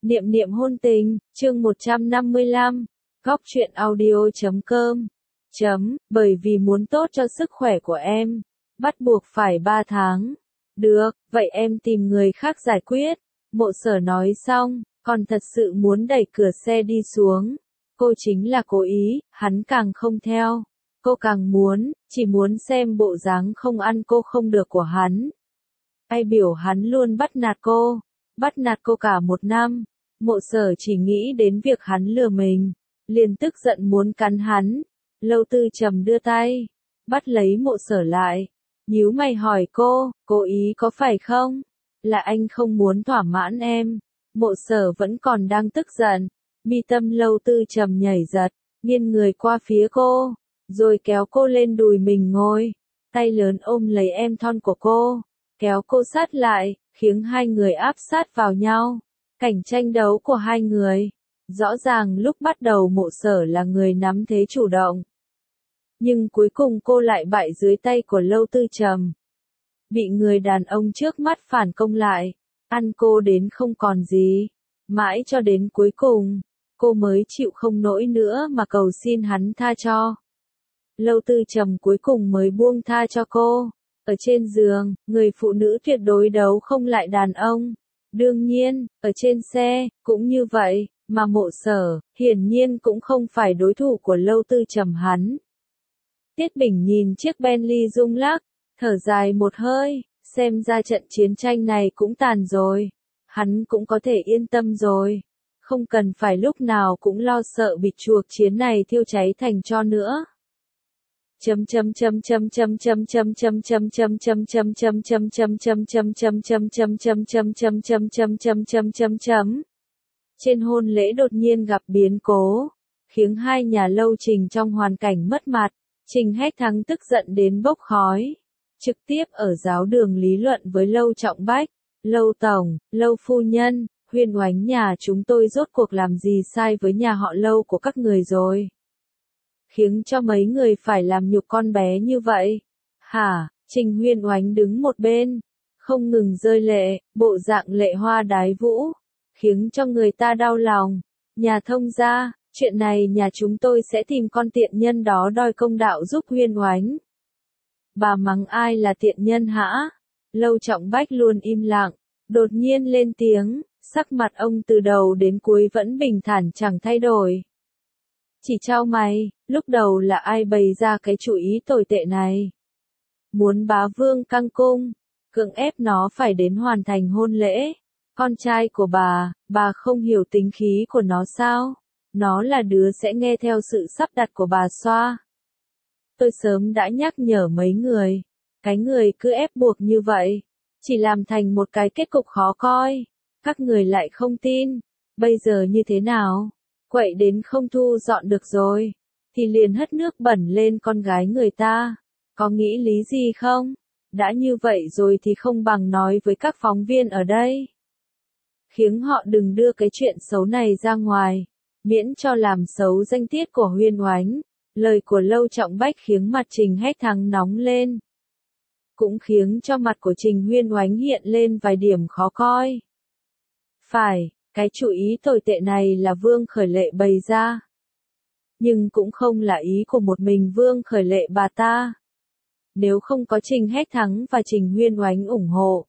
Niệm niệm hôn tình, chương 155, góc truyện audio.com. Bởi vì muốn tốt cho sức khỏe của em, bắt buộc phải 3 tháng. Được, vậy em tìm người khác giải quyết. Mộ Sở nói xong, còn thật sự muốn đẩy cửa xe đi xuống. Cô chính là cố ý, hắn càng không theo. Cô càng muốn, chỉ muốn xem bộ dáng không ăn cô không được của hắn. Ai biểu hắn luôn bắt nạt cô cả 1 năm. Mộ Sở chỉ nghĩ đến việc hắn lừa mình, liền tức giận muốn cắn hắn. Lâu Tư Trầm đưa tay, bắt lấy Mộ Sở lại, nhíu mày hỏi cô, cố ý có phải không? Là anh không muốn thỏa mãn em. Mộ Sở vẫn còn đang tức giận, mi tâm Lâu Tư Trầm nhảy giật, nghiêng người qua phía cô, rồi kéo cô lên đùi mình ngồi, tay lớn ôm lấy em thon của cô, kéo cô sát lại, khiến hai người áp sát vào nhau. Cảnh tranh đấu của hai người, rõ ràng lúc bắt đầu Mộ Sở là người nắm thế chủ động. Nhưng cuối cùng cô lại bại dưới tay của Lâu Tư Trầm. Bị người đàn ông trước mắt phản công lại, ăn cô đến không còn gì. Mãi cho đến cuối cùng, cô mới chịu không nổi nữa mà cầu xin hắn tha cho. Lâu Tư Trầm cuối cùng mới buông tha cho cô. Ở trên giường, người phụ nữ tuyệt đối đấu không lại đàn ông. Đương nhiên, ở trên xe, cũng như vậy, mà Mộ Sở, hiển nhiên cũng không phải đối thủ của Lâu Tư Trầm hắn. Tiết Bình nhìn chiếc Bentley rung lắc, thở dài một hơi, xem ra trận chiến tranh này cũng tàn rồi. Hắn cũng có thể yên tâm rồi. Không cần phải lúc nào cũng lo sợ bị chuộc chiến này thiêu cháy thành tro nữa. Trên hôn lễ đột nhiên gặp biến cố, khiến hai nhà Lâu Trình trong hoàn cảnh mất mặt. Trình Hách Thắng tức giận đến bốc khói, trực tiếp ở giáo đường lý luận với Lâu Trọng Bách. Lâu tổng, Lâu phu nhân, Huyền Oánh nhà chúng tôi rốt cuộc làm gì sai với nhà họ Lâu của các người rồi? Khiến cho mấy người phải làm nhục con bé như vậy. Hả? Trình Huyền Oánh đứng một bên, không ngừng rơi lệ, bộ dạng lệ hoa đái vũ, khiến cho người ta đau lòng. Nhà thông gia, chuyện này nhà chúng tôi sẽ tìm con tiện nhân đó đòi công đạo giúp Huyền Oánh. Bà mắng ai là tiện nhân hả? Lâu Trọng Bách luôn im lặng, đột nhiên lên tiếng, sắc mặt ông từ đầu đến cuối vẫn bình thản chẳng thay đổi. Chỉ trao mày, lúc đầu là ai bày ra cái chủ ý tồi tệ này? Muốn bá vương căng cung, cưỡng ép nó phải đến hoàn thành hôn lễ. Con trai của bà không hiểu tính khí của nó sao? Nó là đứa sẽ nghe theo sự sắp đặt của bà Xoa. Tôi sớm đã nhắc nhở mấy người, cái người cứ ép buộc như vậy, chỉ làm thành một cái kết cục khó coi. Các người lại không tin, bây giờ như thế nào? Quậy đến không thu dọn được rồi, thì liền hất nước bẩn lên con gái người ta. Có nghĩ lý gì không? Đã như vậy rồi thì không bằng nói với các phóng viên ở đây, khiến họ đừng đưa cái chuyện xấu này ra ngoài, miễn cho làm xấu danh tiết của Huyền Oánh. Lời của Lâu Trọng Bách khiến mặt Trình Hách Thắng nóng lên, cũng khiến cho mặt của Trình Huyền Oánh hiện lên vài điểm khó coi. Phải, cái chủ ý tồi tệ này là Vương Khởi Lệ bày ra, nhưng cũng không là ý của một mình Vương Khởi Lệ bà ta. Nếu không có Trình Hách Thắng và Trình Huyền Oánh ủng hộ,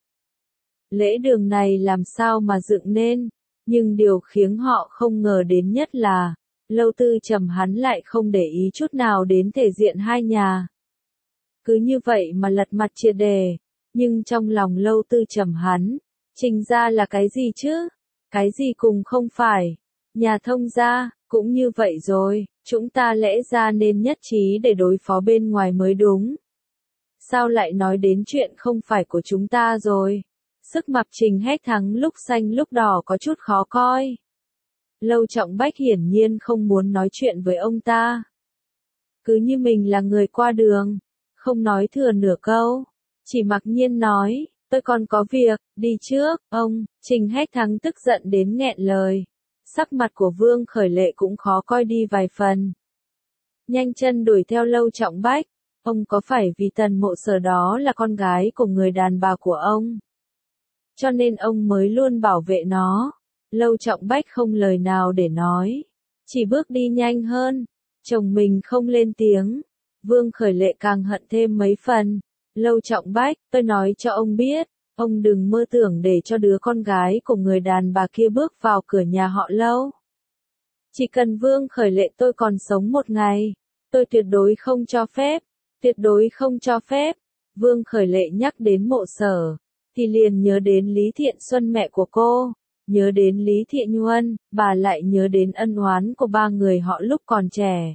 lễ đường này làm sao mà dựng nên. Nhưng điều khiến họ không ngờ đến nhất là, Lâu Tư Trầm hắn lại không để ý chút nào đến thể diện hai nhà. Cứ như vậy mà lật mặt triệt đề. Nhưng trong lòng Lâu Tư Trầm hắn, Trình gia là cái gì chứ? Cái gì cùng không phải? Nhà thông gia, cũng như vậy rồi, chúng ta lẽ ra nên nhất trí để đối phó bên ngoài mới đúng. Sao lại nói đến chuyện không phải của chúng ta rồi? Sức mặt Trình Hách Thắng lúc xanh lúc đỏ có chút khó coi. Lâu Trọng Bách hiển nhiên không muốn nói chuyện với ông ta. Cứ như mình là người qua đường, không nói thừa nửa câu, chỉ mặc nhiên nói, tôi còn có việc, đi trước. Ông, Trình Hách Thắng tức giận đến nghẹn lời. Sắc mặt của Vương Khởi Lệ cũng khó coi đi vài phần. Nhanh chân đuổi theo Lâu Trọng Bách. Ông có phải vì Tần Mộ Sở đó là con gái của người đàn bà của ông, cho nên ông mới luôn bảo vệ nó? Lâu Trọng Bách không lời nào để nói, chỉ bước đi nhanh hơn. Chồng mình không lên tiếng, Vương Khởi Lệ càng hận thêm mấy phần. Lâu Trọng Bách, tôi nói cho ông biết, ông đừng mơ tưởng để cho đứa con gái của người đàn bà kia bước vào cửa nhà họ Lâu. Chỉ cần Vương Khởi Lệ tôi còn sống một ngày, tôi tuyệt đối không cho phép, tuyệt đối không cho phép. Vương Khởi Lệ nhắc đến Mộ Sở, thì liền nhớ đến Lý Thiện Xuân mẹ của cô, nhớ đến Lý Thiện Nhuân, bà lại nhớ đến ân oán của ba người họ lúc còn trẻ.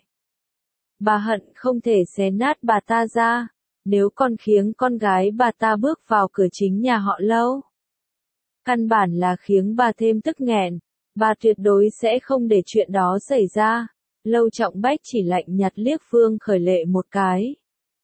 Bà hận không thể xé nát bà ta ra, nếu còn khiến con gái bà ta bước vào cửa chính nhà họ Lâu. Căn bản là khiến bà thêm tức nghẹn, bà tuyệt đối sẽ không để chuyện đó xảy ra. Lâu Trọng Bách chỉ lạnh nhạt liếc Vương Khởi Lệ một cái.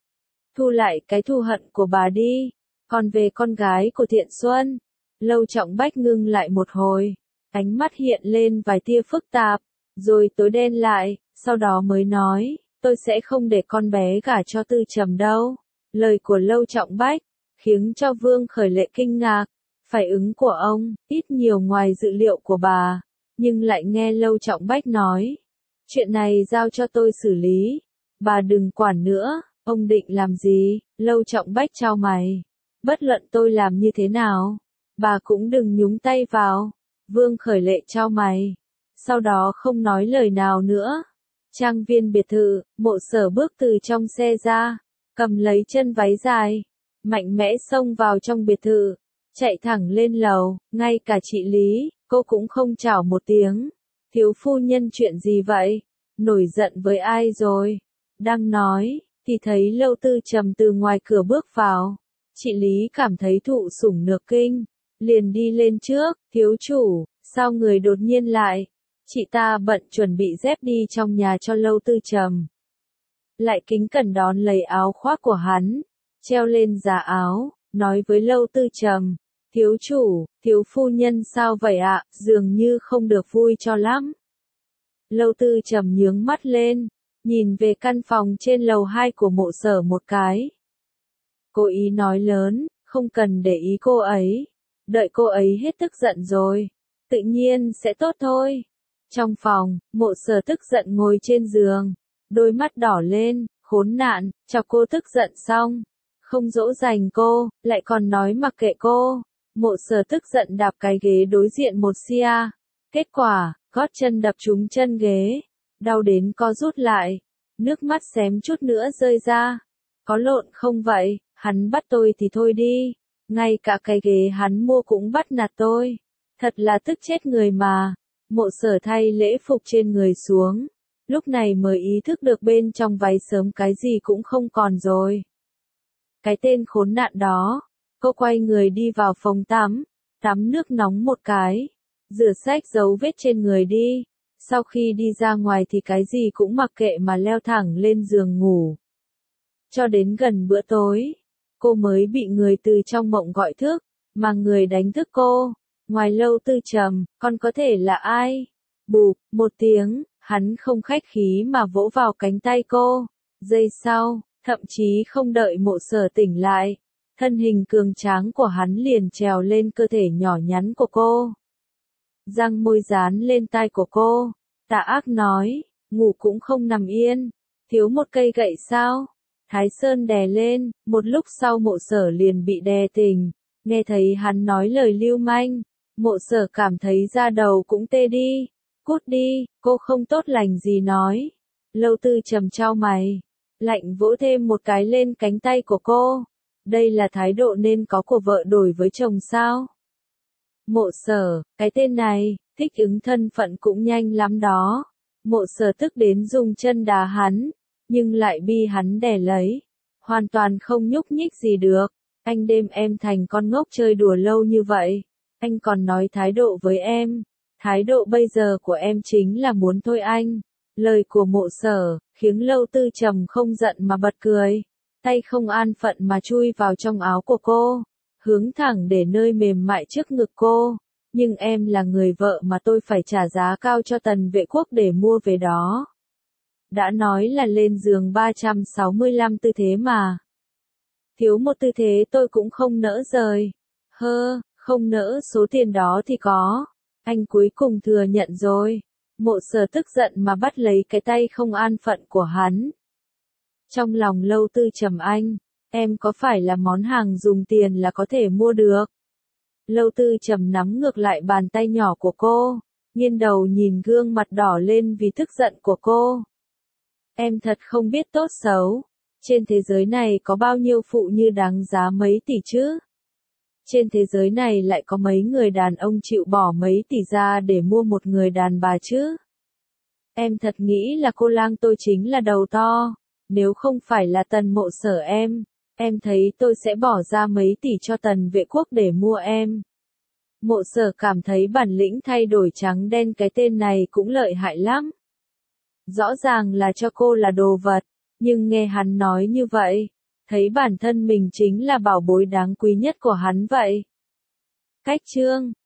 Thu lại cái thù hận của bà đi, còn về con gái của Thiện Xuân. Lâu Trọng Bách ngưng lại một hồi, ánh mắt hiện lên vài tia phức tạp, rồi tối đen lại, sau đó mới nói, tôi sẽ không để con bé gả cho Tư Trầm đâu. Lời của Lâu Trọng Bách khiến cho Vương Khởi Lệ kinh ngạc, phản ứng của ông ít nhiều ngoài dự liệu của bà, nhưng lại nghe Lâu Trọng Bách nói, chuyện này giao cho tôi xử lý, bà đừng quản nữa. Ông định làm gì? Lâu Trọng Bách chau mày, bất luận tôi làm như thế nào, bà cũng đừng nhúng tay vào. Vương Khởi Lệ chau mày, sau đó không nói lời nào nữa. Trang viên biệt thự, Mộ Sở bước từ trong xe ra, cầm lấy chân váy dài, mạnh mẽ xông vào trong biệt thự, chạy thẳng lên lầu, ngay cả chị Lý, cô cũng không chào một tiếng. Thiếu phu nhân chuyện gì vậy? Nổi giận với ai rồi? Đang nói, thì thấy Lâu Tư Trầm từ ngoài cửa bước vào. Chị Lý cảm thấy thụ sủng nhược kinh, liền đi lên trước, thiếu chủ, sao người đột nhiên lại? Chị ta bận chuẩn bị dép đi trong nhà cho Lâu Tư Trầm. Lại kính cẩn đón lấy áo khoác của hắn, treo lên giá áo, nói với Lâu Tư Trầm, thiếu chủ, thiếu phu nhân sao vậy ạ, dường như không được vui cho lắm. Lâu Tư Trầm nhướng mắt lên, nhìn về căn phòng trên lầu 2 của Mộ Sở một cái. Cố ý nói lớn, không cần để ý cô ấy, đợi cô ấy hết tức giận rồi, tự nhiên sẽ tốt thôi. Trong phòng, Mộ Sở tức giận ngồi trên giường, đôi mắt đỏ lên, khốn nạn, cho cô tức giận xong, không dỗ dành cô, lại còn nói mặc kệ cô. Mộ Sở tức giận đạp cái ghế đối diện một xia, kết quả, gót chân đập trúng chân ghế, đau đến co rút lại, nước mắt xém chút nữa rơi ra. Có lộn không vậy, hắn bắt tôi thì thôi đi, ngay cả cái ghế hắn mua cũng bắt nạt tôi, thật là tức chết người mà. Mộ Sở thay lễ phục trên người xuống, lúc này mới ý thức được bên trong váy sớm cái gì cũng không còn rồi. Cái tên khốn nạn đó, cô quay người đi vào phòng tắm, tắm nước nóng một cái, rửa sạch dấu vết trên người đi, sau khi đi ra ngoài thì cái gì cũng mặc kệ mà leo thẳng lên giường ngủ. Cho đến gần bữa tối, cô mới bị người từ trong mộng gọi thức, mà người đánh thức cô, ngoài Lâu Tư Trầm, còn có thể là ai? Bụp, một tiếng, hắn không khách khí mà vỗ vào cánh tay cô. Giây sau, thậm chí không đợi Mộ Sở tỉnh lại, thân hình cường tráng của hắn liền trèo lên cơ thể nhỏ nhắn của cô. Răng môi dán lên tai của cô, tà ác nói, ngủ cũng không nằm yên, thiếu một cây gậy sao? Thái Sơn đè lên, một lúc sau Mộ Sở liền bị đè tỉnh, nghe thấy hắn nói lời lưu manh, Mộ Sở cảm thấy da đầu cũng tê đi, cút đi, cô không tốt lành gì nói. Lâu Tư Trầm chau mày, lạnh vỗ thêm một cái lên cánh tay của cô, đây là thái độ nên có của vợ đổi với chồng sao? Mộ Sở, cái tên này, thích ứng thân phận cũng nhanh lắm đó. Mộ Sở tức đến dùng chân đá hắn, nhưng lại bi hắn đè lấy, hoàn toàn không nhúc nhích gì được. Anh đem em thành con ngốc chơi đùa lâu như vậy, anh còn nói thái độ với em, thái độ bây giờ của em chính là muốn thôi anh. Lời của Mộ Sở khiến Lâu Tư Trầm không giận mà bật cười, tay không an phận mà chui vào trong áo của cô, hướng thẳng để nơi mềm mại trước ngực cô. Nhưng em là người vợ mà tôi phải trả giá cao cho Tần Vệ Quốc để mua về đó. Đã nói là lên giường 365 tư thế mà. Thiếu một tư thế tôi cũng không nỡ rời. Không nỡ số tiền đó thì có. Anh cuối cùng thừa nhận rồi. Mộ Sở tức giận mà bắt lấy cái tay không an phận của hắn. Trong lòng Lâu Tư Trầm anh, em có phải là món hàng dùng tiền là có thể mua được? Lâu Tư Trầm nắm ngược lại bàn tay nhỏ của cô, nghiêng đầu nhìn gương mặt đỏ lên vì tức giận của cô. Em thật không biết tốt xấu. Trên thế giới này có bao nhiêu phụ như đáng giá mấy tỷ chứ? Trên thế giới này lại có mấy người đàn ông chịu bỏ mấy tỷ ra để mua một người đàn bà chứ? Em thật nghĩ là cô Lang tôi chính là đầu to. Nếu không phải là Tần Mộ Sở em thấy tôi sẽ bỏ ra mấy tỷ cho Tần Vệ Quốc để mua em. Mộ Sở cảm thấy bản lĩnh thay đổi trắng đen cái tên này cũng lợi hại lắm. Rõ ràng là cho cô là đồ vật, nhưng nghe hắn nói như vậy, thấy bản thân mình chính là bảo bối đáng quý nhất của hắn vậy. Cách chương